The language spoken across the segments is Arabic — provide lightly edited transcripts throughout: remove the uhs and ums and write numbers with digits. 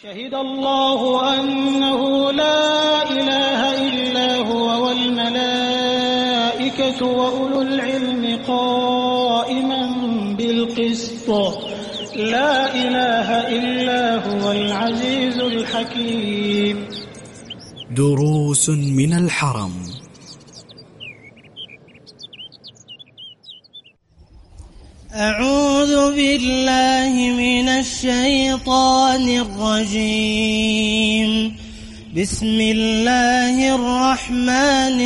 شهد الله أنه لا إله إلا هو والملائكة وأولو العلم قائما بالقسط لا إله إلا هو العزيز الحكيم. دروس من الحرم. أعوذ بالله من الشيطان الرجيم. بسم الله الرحمن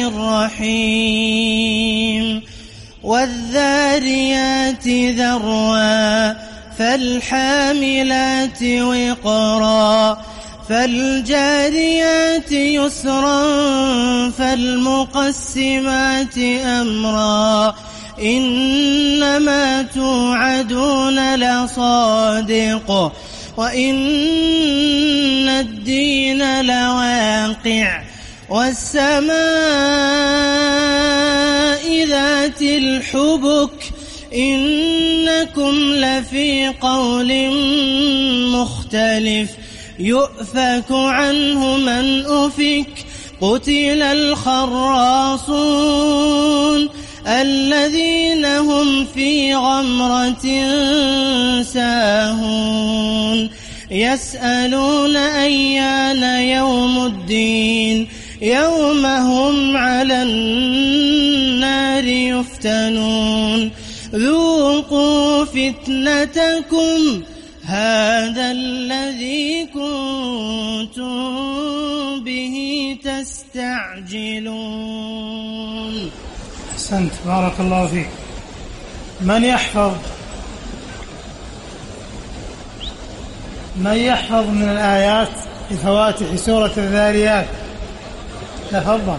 الرحيم. والذاريات ذروا فالحاملات وقرا فالجاريات يسرا فالمقسمات أمرا إنما توعدون لصادق وإن الدين لواقع والسماء ذات الحبك إنكم لفي قول مختلف يؤفك عنه من أفك قتل الخراصون الذين هم في غمرة ساهون يسألون أيان يوم الدين يوم هم على النار يفتنون ذوقوا فتنتكم هذا الذي كنتم به تستعجلون. أحسنت، بارك الله فيك. من يحفظ من الآيات بفواتح سورة الذاريات؟ تفضل.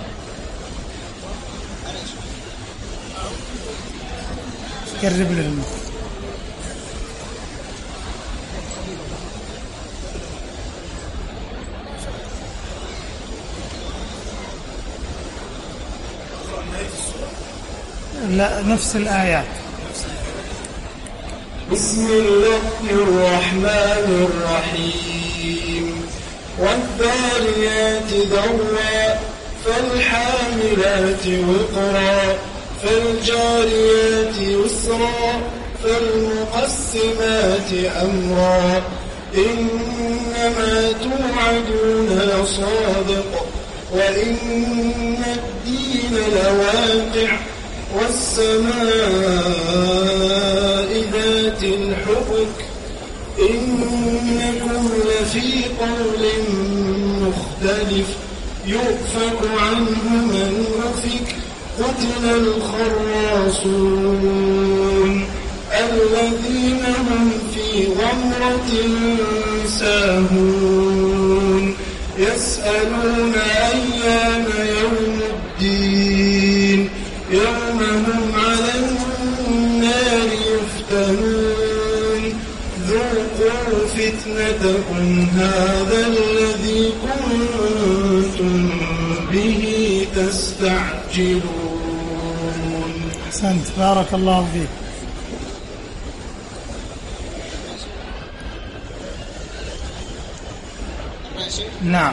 قرب لهم. لا، نفس الآيات. بسم الله الرحمن الرحيم. والذاريات ذروا فالحاملات وقرا فالجاريات يسرا فالمقسمات أمرا إنما توعدون لصادق وإن الدين لواقع والسماء ذات الحبك إنكم لفي قول مختلف يؤفك عنه من أفك قتل الخراصون الذين هم في غمرة ساهون يسألون أيان يوم الدين يوم هم على النار يفتنون ذوقوا فتنتكم هذا الذي كنتم به تستعجلون. أحسنت، بارك الله فيك. نعم.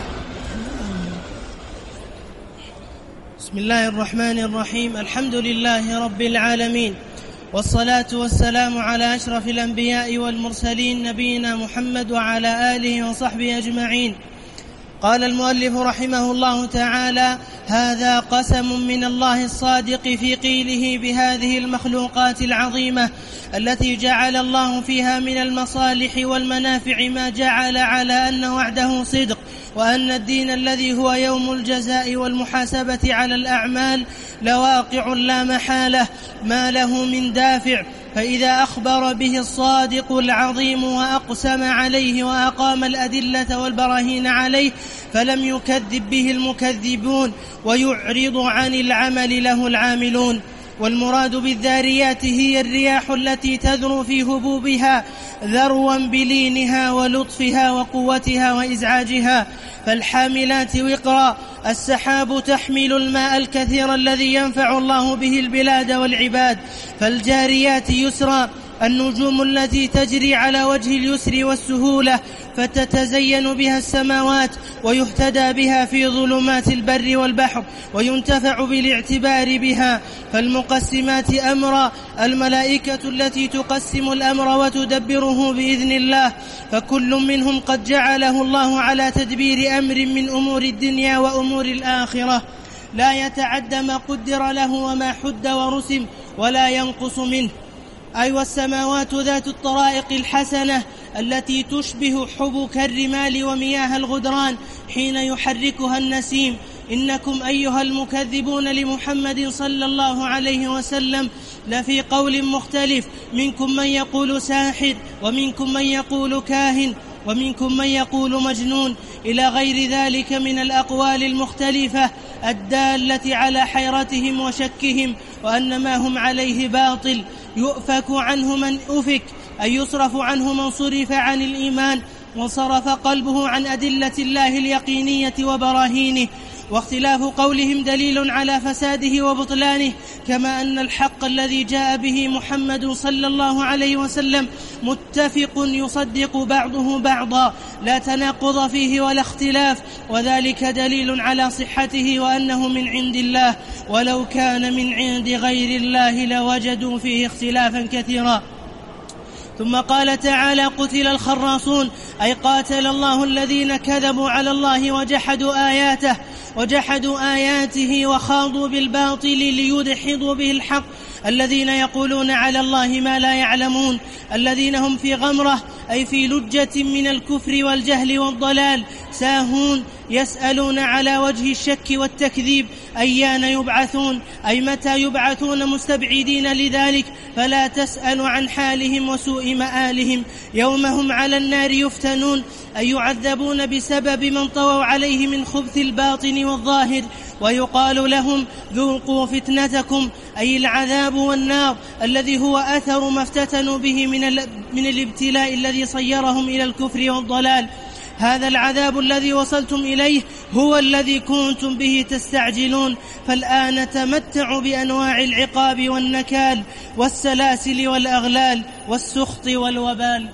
بسم الله الرحمن الرحيم. الحمد لله رب العالمين، والصلاة والسلام على أشرف الأنبياء والمرسلين نبينا محمد وعلى آله وصحبه أجمعين. قال المؤلف رحمه الله تعالى: هذا قسم من الله الصادق في قيله بهذه المخلوقات العظيمة التي جعل الله فيها من المصالح والمنافع ما جعل على أن وعده صدق، وأن الدين الذي هو يوم الجزاء والمحاسبة على الأعمال لواقع لا محالة ما له من دافع. فإذا أخبر به الصادق العظيم وأقسم عليه وأقام الأدلة والبراهين عليه فلم يكذب به المكذبون ويعرض عن العمل له العاملون. والمراد بالذاريات هي الرياح التي تذرو في هبوبها ذروا بلينها ولطفها وقوتها وإزعاجها. فالحاملات وقرا السحاب تحمل الماء الكثير الذي ينفع الله به البلاد والعباد. فالجاريات يسرا النجوم التي تجري على وجه اليسر والسهولة فتتزين بها السماوات ويهتدى بها في ظلمات البر والبحر وينتفع بالاعتبار بها. فالمقسمات أمرا الملائكة التي تقسم الأمر وتدبره بإذن الله، فكل منهم قد جعله الله على تدبير أمر من أمور الدنيا وأمور الآخرة، لا يتعدى ما قدر له وما حد ورسم ولا ينقص منه. أي والسماوات ذات الطرائق الحسنة التي تشبه حبك الرمال ومياه الغدران حين يحركها النسيم. إنكم أيها المكذبون لمحمد صلى الله عليه وسلم لفي قول مختلف، منكم من يقول ساحر، ومنكم من يقول كاهن، ومنكم من يقول مجنون، إلى غير ذلك من الأقوال المختلفة الدالة على حيرتهم وشكهم وأن ما هم عليه باطل. يؤفك عنه من أفك، أي يصرف عنه من صرف عن الإيمان وصرف قلبه عن أدلة الله اليقينية وبراهينه. واختلاف قولهم دليل على فساده وبطلانه، كما أن الحق الذي جاء به محمد صلى الله عليه وسلم متفق يصدق بعضه بعضا، لا تناقض فيه ولا اختلاف، وذلك دليل على صحته وأنه من عند الله، ولو كان من عند غير الله لوجدوا فيه اختلافا كثيرا. ثم قال تعالى: قتل الخراصون، أي قاتل الله الذين كذبوا على الله وجحدوا آياته وخاضوا بالباطل ليدحضوا به الحق، الذين يقولون على الله ما لا يعلمون، الذين هم في غمرة، أي في لجة من الكفر والجهل والضلال، ساهون، يسألون على وجه الشك والتكذيب أيان يبعثون، أي متى يبعثون، مستبعدين لذلك، فلا تسأل عن حالهم وسوء مآلهم. يوم هم على النار يفتنون، أي يعذبون بسبب من طووا عليه من خبث الباطن والظاهر، ويقال لهم: ذوقوا فتنتكم، أي العذاب والنار الذي هو أثر ما افتتنوا به من الابتلاء الذي صيرهم إلى الكفر والضلال. هذا العذاب الذي وصلتم إليه هو الذي كنتم به تستعجلون، فالآن تمتعوا بأنواع العقاب والنكال والسلاسل والأغلال والسخط والوبال.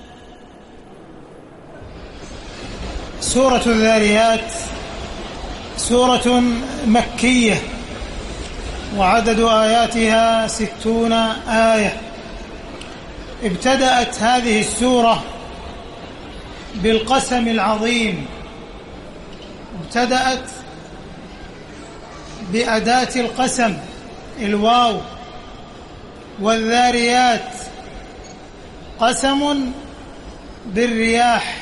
سورة الذاريات سورة مكية، وعدد آياتها 60 آية. ابتدأت هذه السورة بالقسم العظيم، ابتدأت بأداة القسم الواو، والذاريات قسم بالرياح،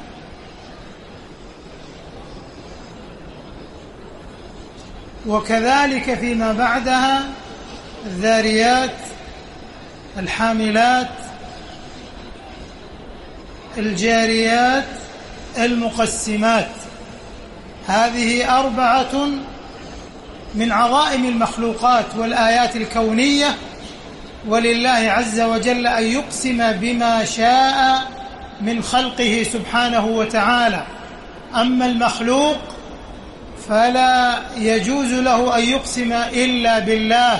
وكذلك فيما بعدها الذاريات، الحاملات، الجاريات، المقسمات. هذه 4 من عظائم المخلوقات والآيات الكونية، ولله عز وجل أن يقسم بما شاء من خلقه سبحانه وتعالى. أما المخلوق فلا يجوز له أن يقسم إلا بالله،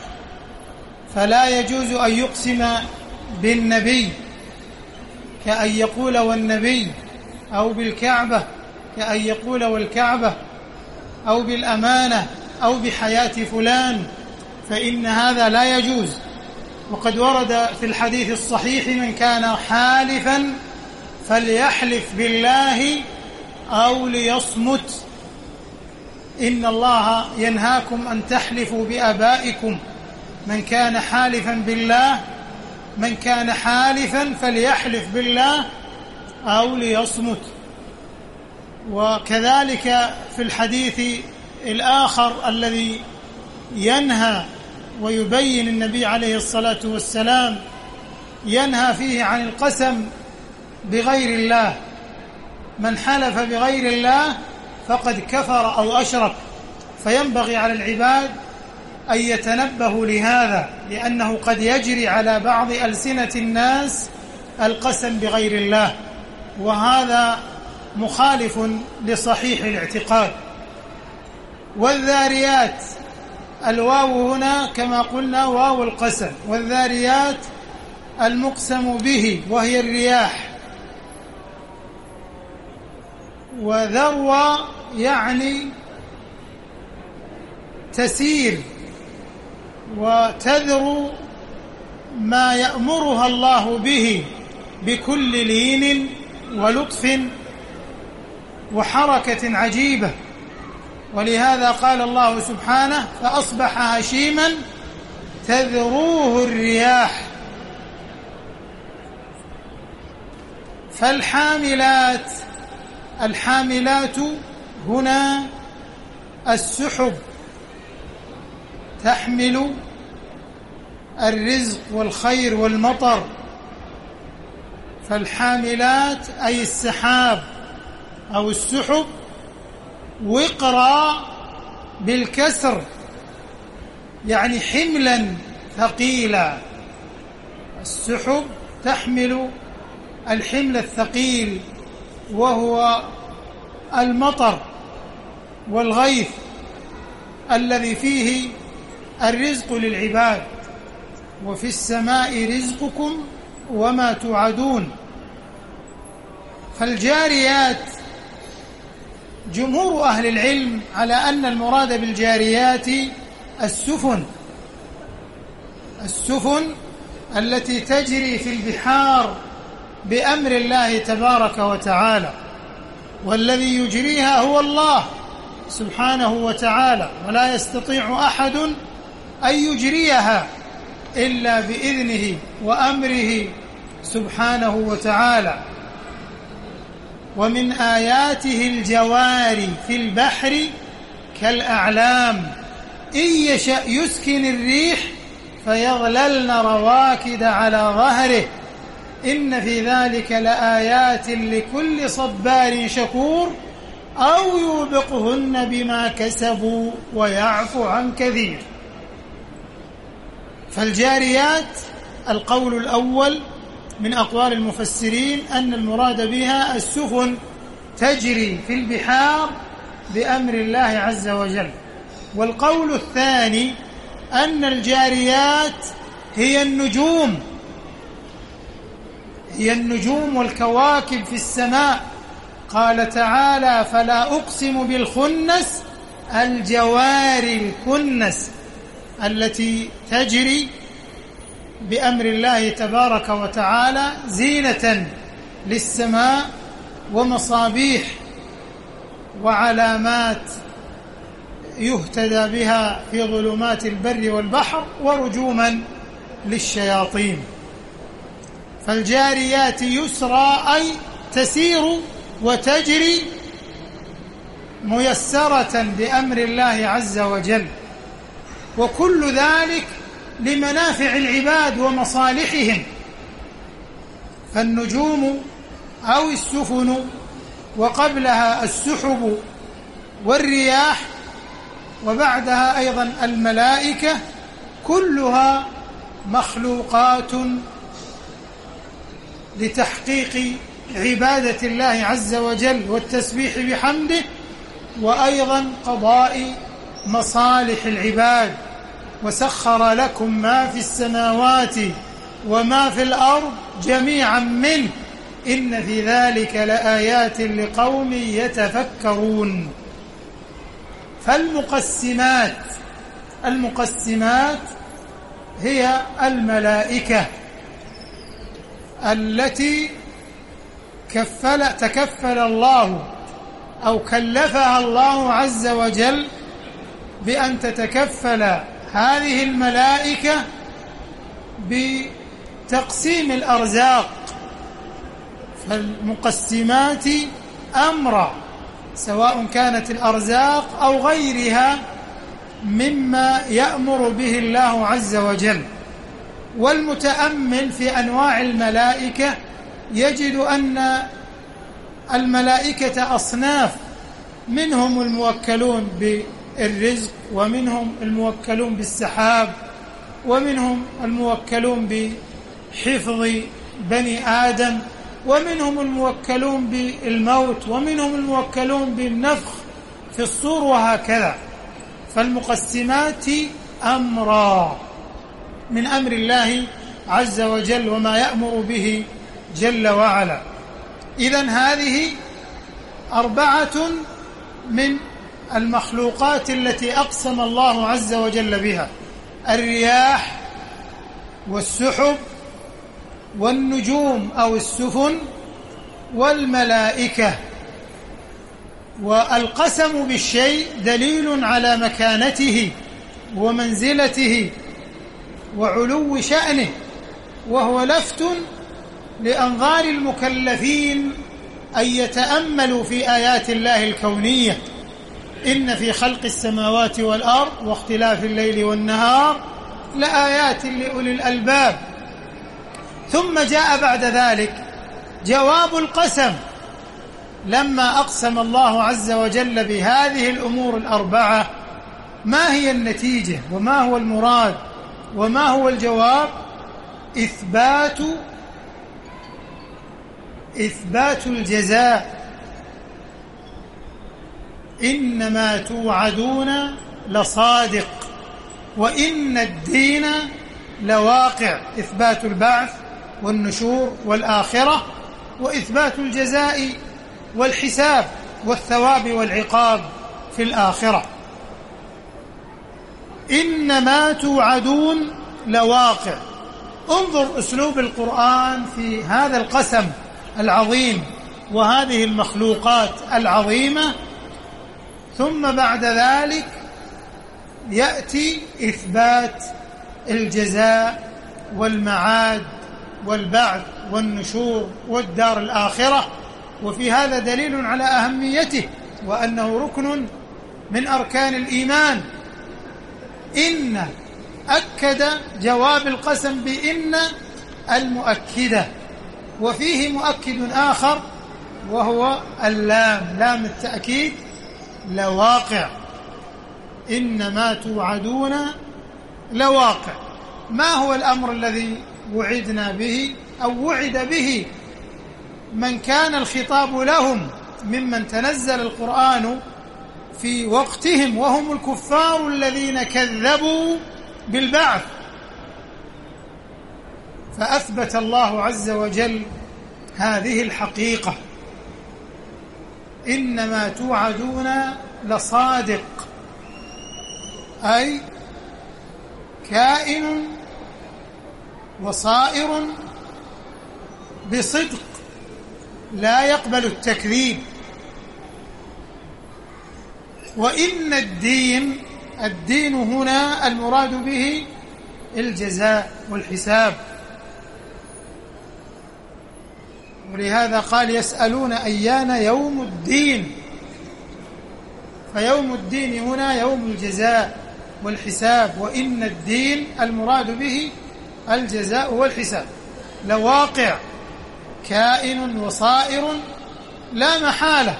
فلا يجوز أن يقسم بالنبي كأن يقول والنبي، أو بالكعبة كأن يقول والكعبة، أو بالأمانة، أو بحياة فلان، فإن هذا لا يجوز. وقد ورد في الحديث الصحيح: من كان حالفا فليحلف بالله أو ليصمت، إن الله ينهاكم أن تحلفوا بآبائكم. من كان حالفا بالله، من كان حالفا فليحلف بالله أو ليصمت. وكذلك في الحديث الآخر الذي ينهى ويبين النبي عليه الصلاة والسلام، ينهى فيه عن القسم بغير الله. من حلف بغير الله فقد كفر أو أشرك، فينبغي على العباد أن يتنبهوا لهذا، لأنه قد يجري على بعض ألسنة الناس القسم بغير الله، وهذا مخالف لصحيح الاعتقاد. والذاريات، الواو هنا كما قلنا واو القسم، والذاريات المقسم به وهي الرياح. وذروة يعني تسير وتذرو ما يأمرها الله به بكل لين ولطف وحركة عجيبة. ولهذا قال الله سبحانه: فأصبح هشيما تذروه الرياح. فالحاملات، الحاملات هنا السحب تحمل الرزق والخير والمطر. فالحاملات أي السحاب أو السحب، وقرا بالكسر يعني حملا ثقيلا. السحب تحمل الحمل الثقيل وهو المطر والغيث الذي فيه الرزق للعباد. وفي السماء رزقكم وما توعدون. فالجاريات جمهور أهل العلم على أن المراد بالجاريات السفن التي تجري في البحار بأمر الله تبارك وتعالى، والذي يجريها هو الله سبحانه وتعالى، ولا يستطيع أحد أن يجريها إلا بإذنه وأمره سبحانه وتعالى. ومن آياته الجواري في البحر كالأعلام إن يشأ يسكن الريح فيظللن رواكد على ظهره إن في ذلك لآيات لكل صبار شكور أو يوبقهن بما كسبوا ويعفو عن كثير. فالجاريات القول الأول من أقوال المفسرين أن المراد بها السفن تجري في البحار بأمر الله عز وجل. والقول الثاني أن الجاريات هي النجوم والكواكب في السماء. قال تعالى: فلا أقسم بالخنس الجوار الكنس التي تجري بأمر الله تبارك وتعالى زينة للسماء ومصابيح وعلامات يهتدى بها في ظلمات البر والبحر ورجوما للشياطين. فالجاريات يسرى أي تسير وتجري ميسرة بأمر الله عز وجل، وكل ذلك لمنافع العباد ومصالحهم. فالنجوم أو السفن وقبلها السحب والرياح وبعدها أيضا الملائكة كلها مخلوقات لتحقيق عبادة الله عز وجل والتسبيح بحمده، وأيضا قضاء مصالح العباد. وسخر لكم ما في السماوات وما في الأرض جميعا منه إن في ذلك لآيات لقوم يتفكرون. فالمقسمات هي الملائكة التي تكفل الله أو كلفها الله عز وجل بأن تتكفل هذه الملائكة بتقسيم الأرزاق. فالمقسمات أمرا سواء كانت الأرزاق أو غيرها مما يأمر به الله عز وجل. والمتأمل في أنواع الملائكة يجد أن الملائكة أصناف، منهم الموكلون بالرزق، ومنهم الموكلون بالسحاب، ومنهم الموكلون بحفظ بني آدم، ومنهم الموكلون بالموت، ومنهم الموكلون بالنفخ في الصور، وهكذا. فالمقسمات أمرا من أمر الله عز وجل وما يأمر به جل وعلا. إذن هذه 4 من المخلوقات التي أقسم الله عز وجل بها: الرياح والسحب والنجوم أو السفن والملائكة. والقسم بالشيء دليل على مكانته ومنزلته وعلو شأنه، وهو لفت لأنظار المكلفين أن يتأملوا في آيات الله الكونية: إن في خلق السماوات والأرض واختلاف الليل والنهار لآيات لأولي الألباب. ثم جاء بعد ذلك جواب القسم، لما أقسم الله عز وجل بهذه الأمور 4 ما هي النتيجة وما هو المراد وما هو الجواب؟ إثبات الجزاء. إنما توعدون لصادق وإن الدين لواقع. إثبات البعث والنشور والآخرة، وإثبات الجزاء والحساب والثواب والعقاب في الآخرة. إنما توعدون لواقع. انظر أسلوب القرآن في هذا القسم العظيم وهذه المخلوقات العظيمة، ثم بعد ذلك يأتي إثبات الجزاء والمعاد والبعث والنشور والدار الآخرة. وفي هذا دليل على أهميته وأنه ركن من أركان الإيمان. إن أكد جواب القسم بإن المؤكدة، وفيه مؤكد آخر وهو اللام، لام التأكيد، لواقع. إنما توعدون لواقع. ما هو الأمر الذي وعدنا به أو وعد به من كان الخطاب لهم ممن تنزل القرآن في وقتهم، وهم الكفار الذين كذبوا بالبعث؟ فأثبت الله عز وجل هذه الحقيقة: إنما توعدون لصادق، أي كائن وصائر بصدق لا يقبل التكذيب. وإن الدين هنا المراد به الجزاء والحساب، ولهذا قال: يسألون أيان يوم الدين. فيوم الدين هنا يوم الجزاء والحساب، وإن الدين المراد به الجزاء والحساب. لواقع، كائن وصائر لا محالة.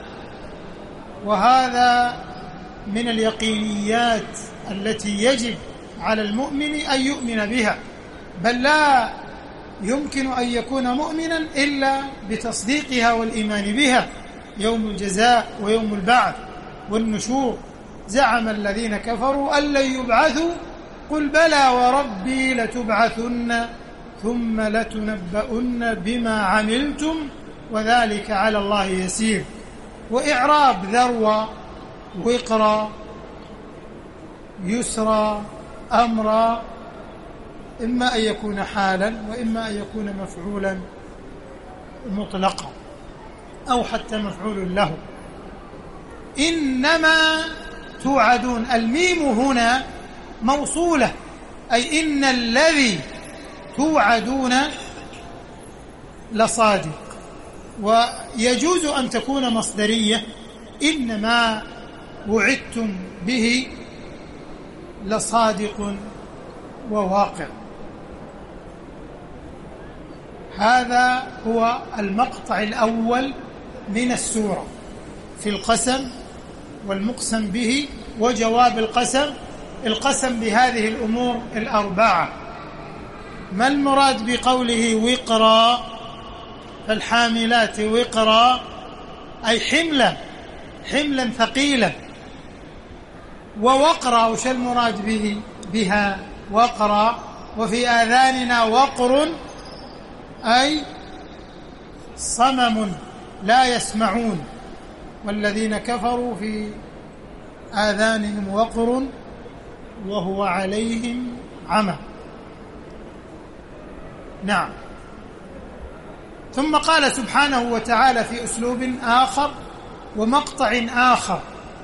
وهذا من اليقينيات التي يجب على المؤمن أن يؤمن بها، بل لا يمكن أن يكون مؤمنا إلا بتصديقها والإيمان بها. يوم الجزاء ويوم البعث والنشور. زعم الذين كفروا أن لن يبعثوا قل بلى وربي لتبعثن ثم لتنبؤن بما عملتم وذلك على الله يسير. وإعراب ذروة، وقرا، يسرى، أمرا، إما أن يكون حالا وإما أن يكون مفعولا مطلقا أو حتى مفعول له. إنما توعدون، الميم هنا موصولة، أي إن الذي توعدون لصادق. ويجوز أن تكون مصدرية: إنما وعدتم به لصادق وواقع. هذا هو المقطع الأول من السورة في القسم والمقسم به وجواب القسم. القسم بهذه الأمور 4. ما المراد بقوله وقرا؟ فالحاملات وقرا أي حملا ثقيلا. ووقرا وش المراد بها؟ وقرا وفي آذاننا وقر أي صمم لا يسمعون، والذين كفروا في آذانهم وقر وهو عليهم عمى. نعم. ثم قال سبحانه وتعالى في أسلوب آخر ومقطع آخر: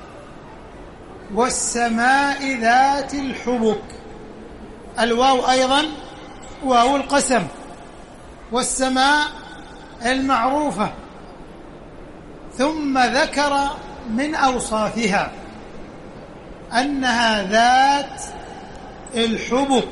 والسماء ذات الحبك. الواو أيضا واو القسم، والسماء المعروفة، ثم ذكر من أوصافها أنها ذات الحبك.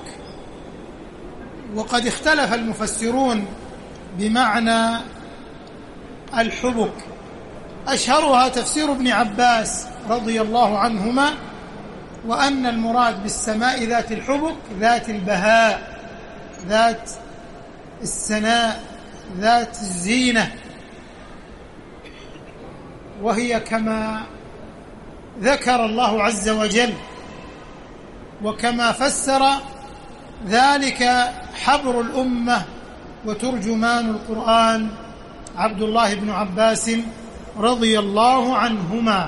وقد اختلف المفسرون بمعنى الحبك، أشهرها تفسير ابن عباس رضي الله عنهما، وأن المراد بالسماء ذات الحبك ذات البهاء، ذات السناء، ذات الزينة، وهي كما ذكر الله عز وجل وكما فسر ذلك حبر الأمة وترجمان القرآن عبد الله بن عباس رضي الله عنهما.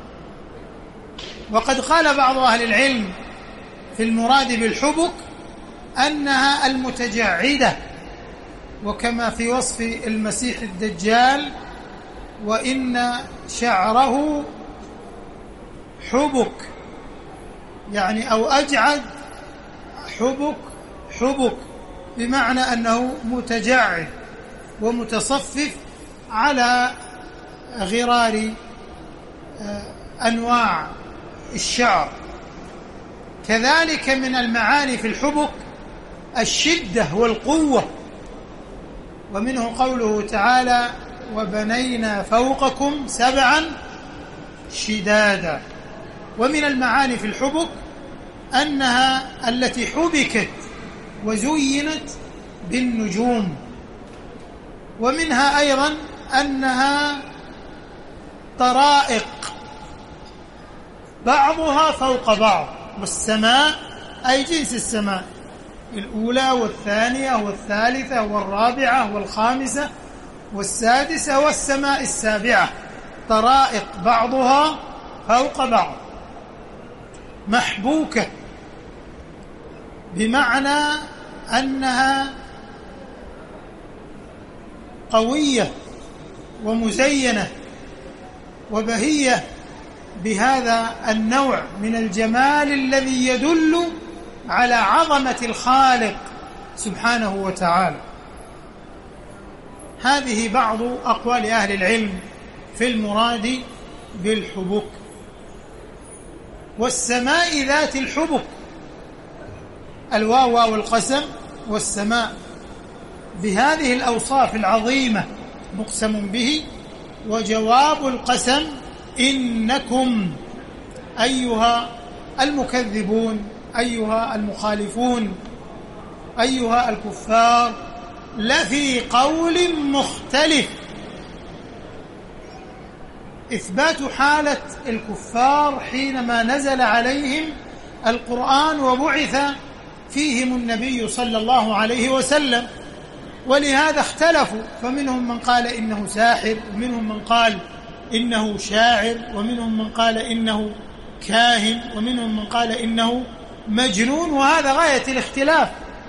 وقد قال بعض أهل العلم في المراد بالحبك أنها المتجعدة، وكما في وصف المسيح الدجال: وإن شعره حبك، يعني أو أجعد حبك بمعنى أنه متجعد ومتصفف على غرار أنواع الشعر. كذلك من المعاني في الحبك الشدة والقوة، ومنه قوله تعالى: وبنينا فوقكم 7 شدادا. ومن المعاني في الحبك أنها التي حبكت وزينت بالنجوم، ومنها أيضا أنها طرائق بعضها فوق بعض، والسماء أي جنس السماء، الأولى والثانية والثالثة والرابعة والخامسة والسادسة والسماء السابعة، طرائق بعضها فوق بعض. محبوكة بمعنى أنها قوية ومزينة وبهية بهذا النوع من الجمال الذي يدل على عظمة الخالق سبحانه وتعالى. هذه بعض أقوال أهل العلم في المراد بالحبك. والسماء ذات الحبك، الواو واو القسم، والسماء بهذه الأوصاف العظيمة مقسم به. وجواب القسم: إنكم أيها المكذبون، أيها المخالفون، أيها الكفار، لفي قول مختلف. إثبات حالة الكفار حينما نزل عليهم القرآن وبعث فيهم النبي صلى الله عليه وسلم، ولهذا اختلفوا، فمنهم من قال إنه ساحر، ومنهم من قال إنه شاعر، ومنهم من قال إنه كاهن، ومنهم من قال إنه مجنون، وهذا غاية الاختلاف.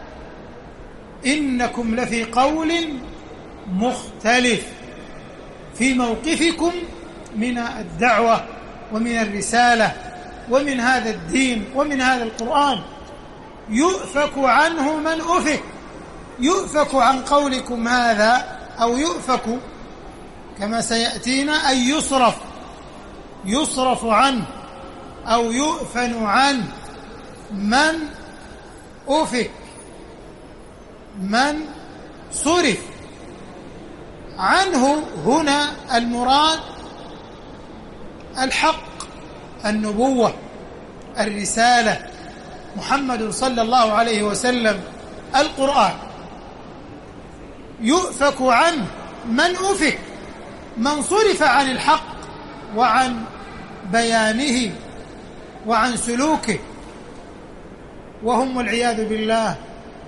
إنكم لفي قول مختلف في موقفكم من الدعوة ومن الرسالة ومن هذا الدين ومن هذا القرآن. يؤفك عنه من أفك، يؤفك عن قولكم هذا، أو يؤفك كما سيأتينا أن يصرف عنه أو يؤفن عنه من أفك، من صرف عنه. هنا المراد الحق، النبوة، الرسالة، محمد صلى الله عليه وسلم، القرآن. يؤفك عنه من أفك، من صرف عن الحق وعن بيانه وعن سلوكه، وهم والعياذ بالله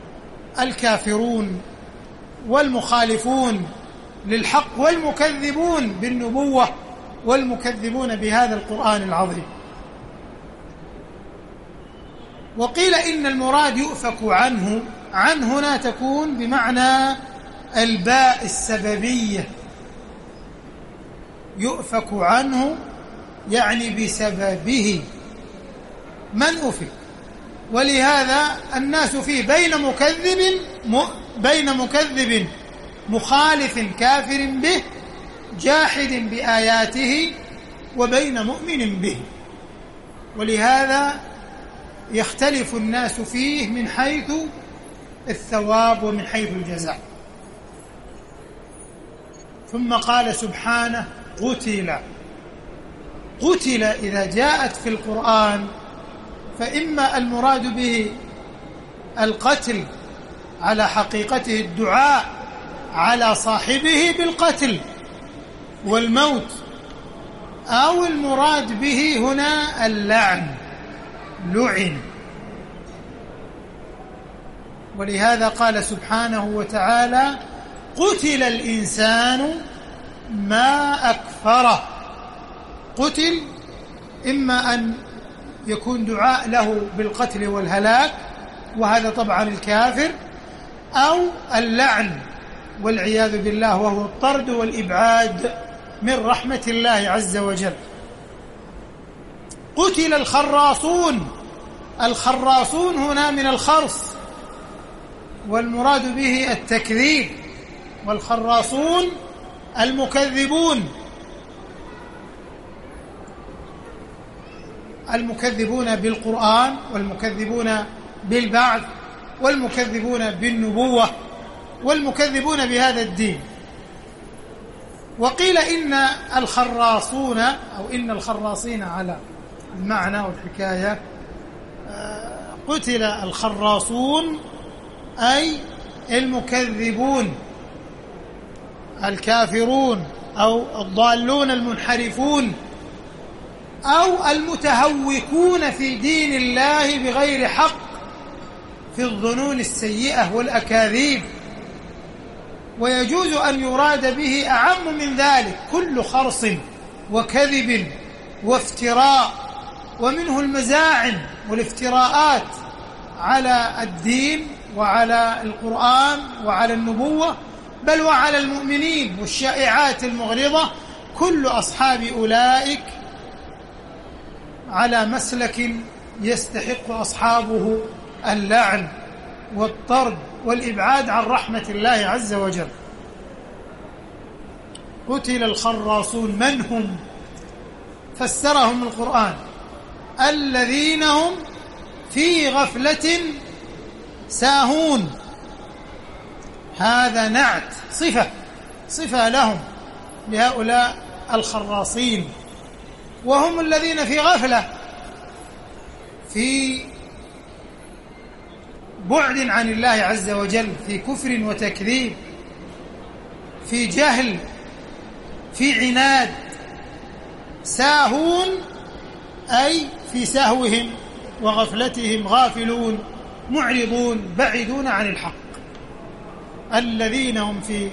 الكافرون والمخالفون للحق والمكذبون بالنبوة والمكذبون بهذا القرآن العظيم. وقيل إن المراد يؤفك عنه، عن هنا تكون بمعنى الباء السببية، يؤفك عنه يعني بسببه من أفك. ولهذا الناس فيه بين مكذب مخالف كافر به جاحد بآياته وبين مؤمن به، ولهذا يختلف الناس فيه من حيث الثواب ومن حيث الجزاء. ثم قال سبحانه قتل إذا جاءت في القرآن فإما المراد به القتل على حقيقته، الدعاء على صاحبه بالقتل والموت، أو المراد به هنا اللعن، لعن. ولهذا قال سبحانه وتعالى قتل الإنسان ما أكفره. قتل إما أن يكون دعاء له بالقتل والهلاك، وهذا طبعا الكافر، أو اللعن والعياذ بالله، وهو الطرد والإبعاد من رحمة الله عز وجل. قتل الخراصون، الخراصون هنا من الخرص، والمراد به التكذيب، والخراصون المكذبون بالقرآن، والمكذبون بالبعث، والمكذبون بالنبوة، والمكذبون بهذا الدين. وقيل إن الخراصون أو إن الخراصين على المعنى والحكاية، قتل الخراصون أي المكذبون الكافرون أو الضالون المنحرفون أو المتهوكون في دين الله بغير حق، في الظنون السيئة والأكاذيب. ويجوز أن يراد به أعم من ذلك كل خرص وكذب وافتراء، ومنه المزاعم والافتراءات على الدين وعلى القرآن وعلى النبوة، بل وعلى المؤمنين، والشائعات المغرضة. كل أصحاب أولئك على مسلك يستحق أصحابه اللعن والطرد والإبعاد عن رحمة الله عز وجل. قتل الخراصون، من هم؟ فسرهم القرآن الذين هم في غفلة ساهون. هذا نعت، صفة لهم، لهؤلاء الخراصين، وهم الذين في غفلة، في بعد عن الله عز وجل، في كفر وتكذيب، في جهل، في عناد. ساهون أي في سهوهم وغفلتهم غافلون معرضون بعيدون عن الحق. الذين هم في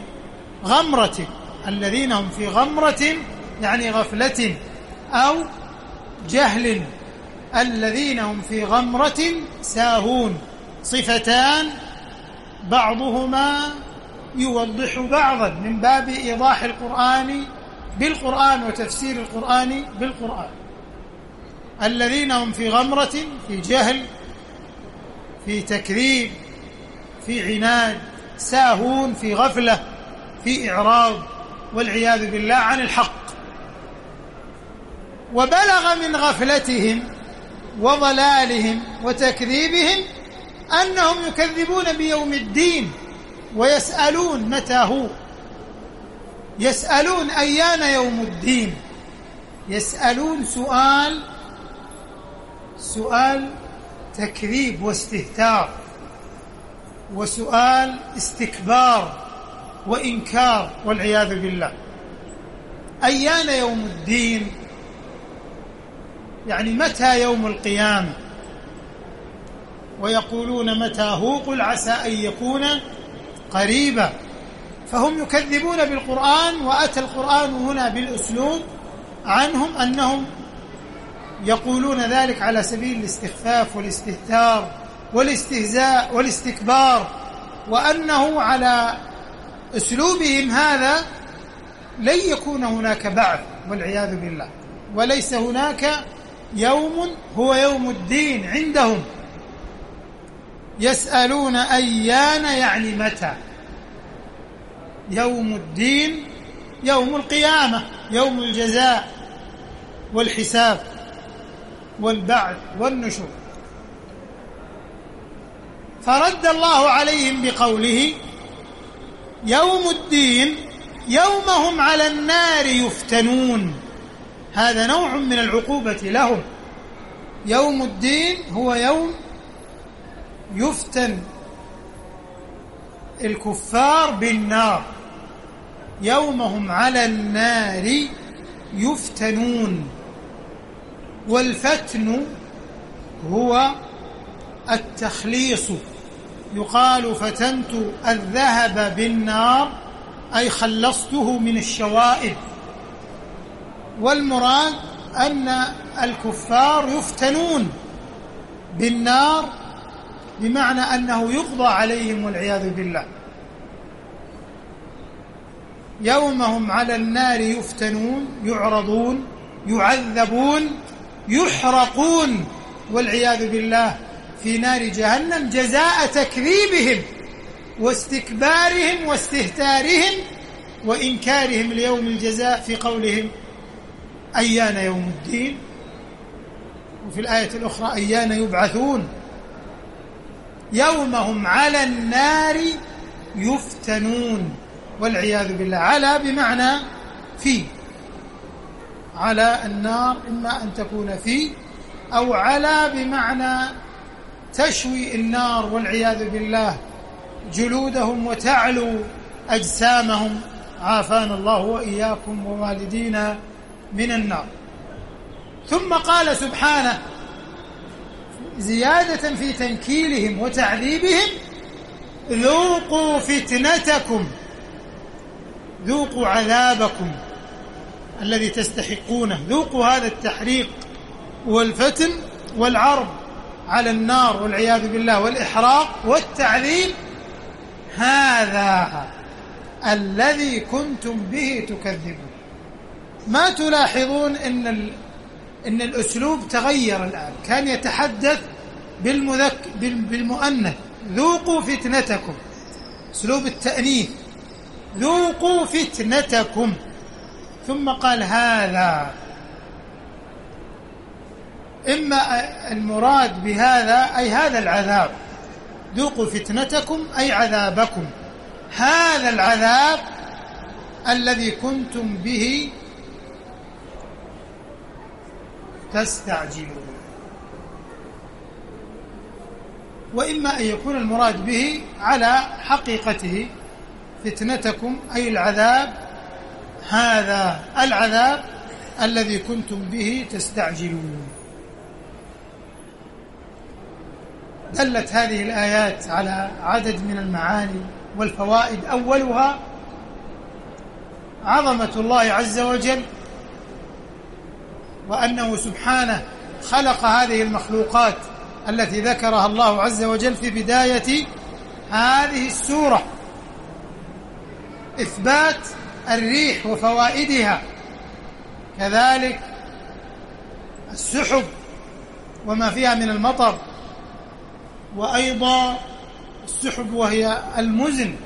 غمرة يعني غفلة أو جهل. الذين هم في غمرة ساهون، صفتان بعضهما يوضح بعضا من باب إيضاح القرآن بالقرآن وتفسير القرآن بالقرآن. الذين هم في غمرة، في جهل، في تكذيب، في عناد. ساهون في غفلة، في إعراض والعياذ بالله عن الحق. وبلغ من غفلتهم وضلالهم وتكذيبهم أنهم يكذبون بيوم الدين، ويسألون متى هو، يسألون أيان يوم الدين. يسألون سؤال تكذيب واستهتار، وسؤال استكبار وإنكار والعياذ بالله. أيان يوم الدين يعني متى يوم القيامة. ويقولون متى هو قل عسى أن يكون قريبا. فهم يكذبون بالقرآن، وأتى القرآن هنا بالأسلوب عنهم أنهم يقولون ذلك على سبيل الاستخفاف والاستهتار والاستهزاء والاستكبار، وأنه على أسلوبهم هذا لن يكون هناك بعث والعياذ بالله، وليس هناك يوم هو يوم الدين عندهم. يسألون أيان يعني متى. يوم الدين يوم القيامة، يوم الجزاء والحساب والبعث والنشور. فرد الله عليهم بقوله يوم الدين يوم هم على النار يفتنون، هذا نوع من العقوبة لهم. يوم الدين هو يوم يفتن الكفار بالنار، يوم هم على النار يفتنون. والفتن هو التخليص، يقال فتنت الذهب بالنار أي خلصته من الشوائب. والمراد أن الكفار يفتنون بالنار بمعنى أنه يقضى عليهم والعياذ بالله. يوم هم على النار يفتنون، يعرضون، يعذبون، يحرقون والعياذ بالله في نار جهنم جزاء تكذيبهم واستكبارهم واستهتارهم وإنكارهم ليوم الجزاء في قولهم أيان يوم الدين، وفي الآية الأخرى أيان يبعثون. يوم هم على النار يفتنون والعياذ بالله. على بمعنى في، على النار إما أن تكون في، أو على بمعنى تشوي النار والعياذ بالله جلودهم وتعلو أجسامهم، عافانا الله وإياكم ووالدينا من النار. ثم قال سبحانه زيادة في تنكيلهم وتعذيبهم ذوقوا فتنتكم، ذوقوا عذابكم الذي تستحقونه. ذوقوا هذا التحريق والفتن والعرض على النار والعياذ بالله والإحراق والتعذيب، هذا الذي كنتم به تكذبون. ما تلاحظون إن الأسلوب تغير الآن؟ كان يتحدث بالمؤنث ذوقوا فتنتكم، أسلوب التأنيث، ذوقوا فتنتكم، ثم قال هذا. إما المراد بهذا أي هذا العذاب، ذوقوا فتنتكم أي عذابكم، هذا العذاب الذي كنتم به تستعجلون. وإما أن يكون المراد به على حقيقته فتنتكم أي العذاب، هذا العذاب الذي كنتم به تستعجلون. دلت هذه الآيات على عدد من المعاني والفوائد. أولها عظمة الله عز وجل، وأنه سبحانه خلق هذه المخلوقات التي ذكرها الله عز وجل في بداية هذه السورة. إثبات الريح وفوائدها، كذلك السحب وما فيها من المطر، وأيضا السحب وهي المزن.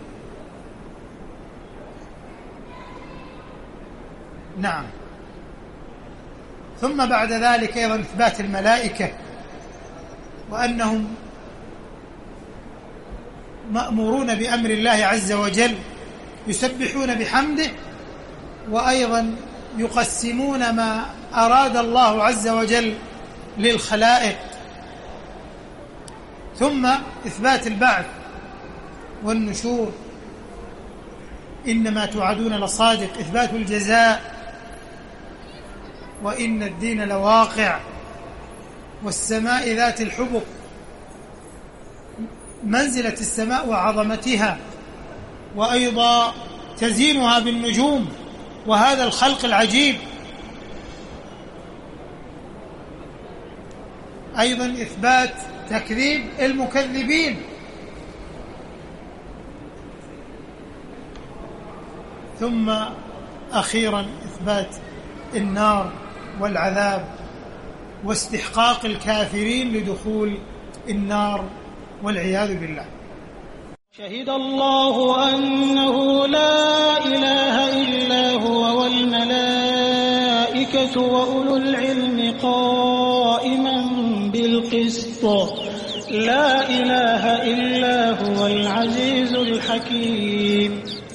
نعم. ثم بعد ذلك أيضا إثبات الملائكة، وأنهم مأمورون بأمر الله عز وجل، يسبحون بحمده، وأيضا يقسمون ما أراد الله عز وجل للخلائق. ثم إثبات البعث والنشور، إنما توعدون لصادق، إثبات الجزاء، وإن الدين لواقع، والسماء ذات الحبك، منزلة السماء وعظمتها، وأيضا تزيينها بالنجوم وهذا الخلق العجيب. أيضا إثبات تكذيب المكذبين. ثم أخيرا إثبات النار والعذاب واستحقاق الكافرين لدخول النار والعياذ بالله. شهد الله أنه لا إله إلا هو والملائكة وأولو العلم قائما بالقسط لا إله إلا هو العزيز الحكيم.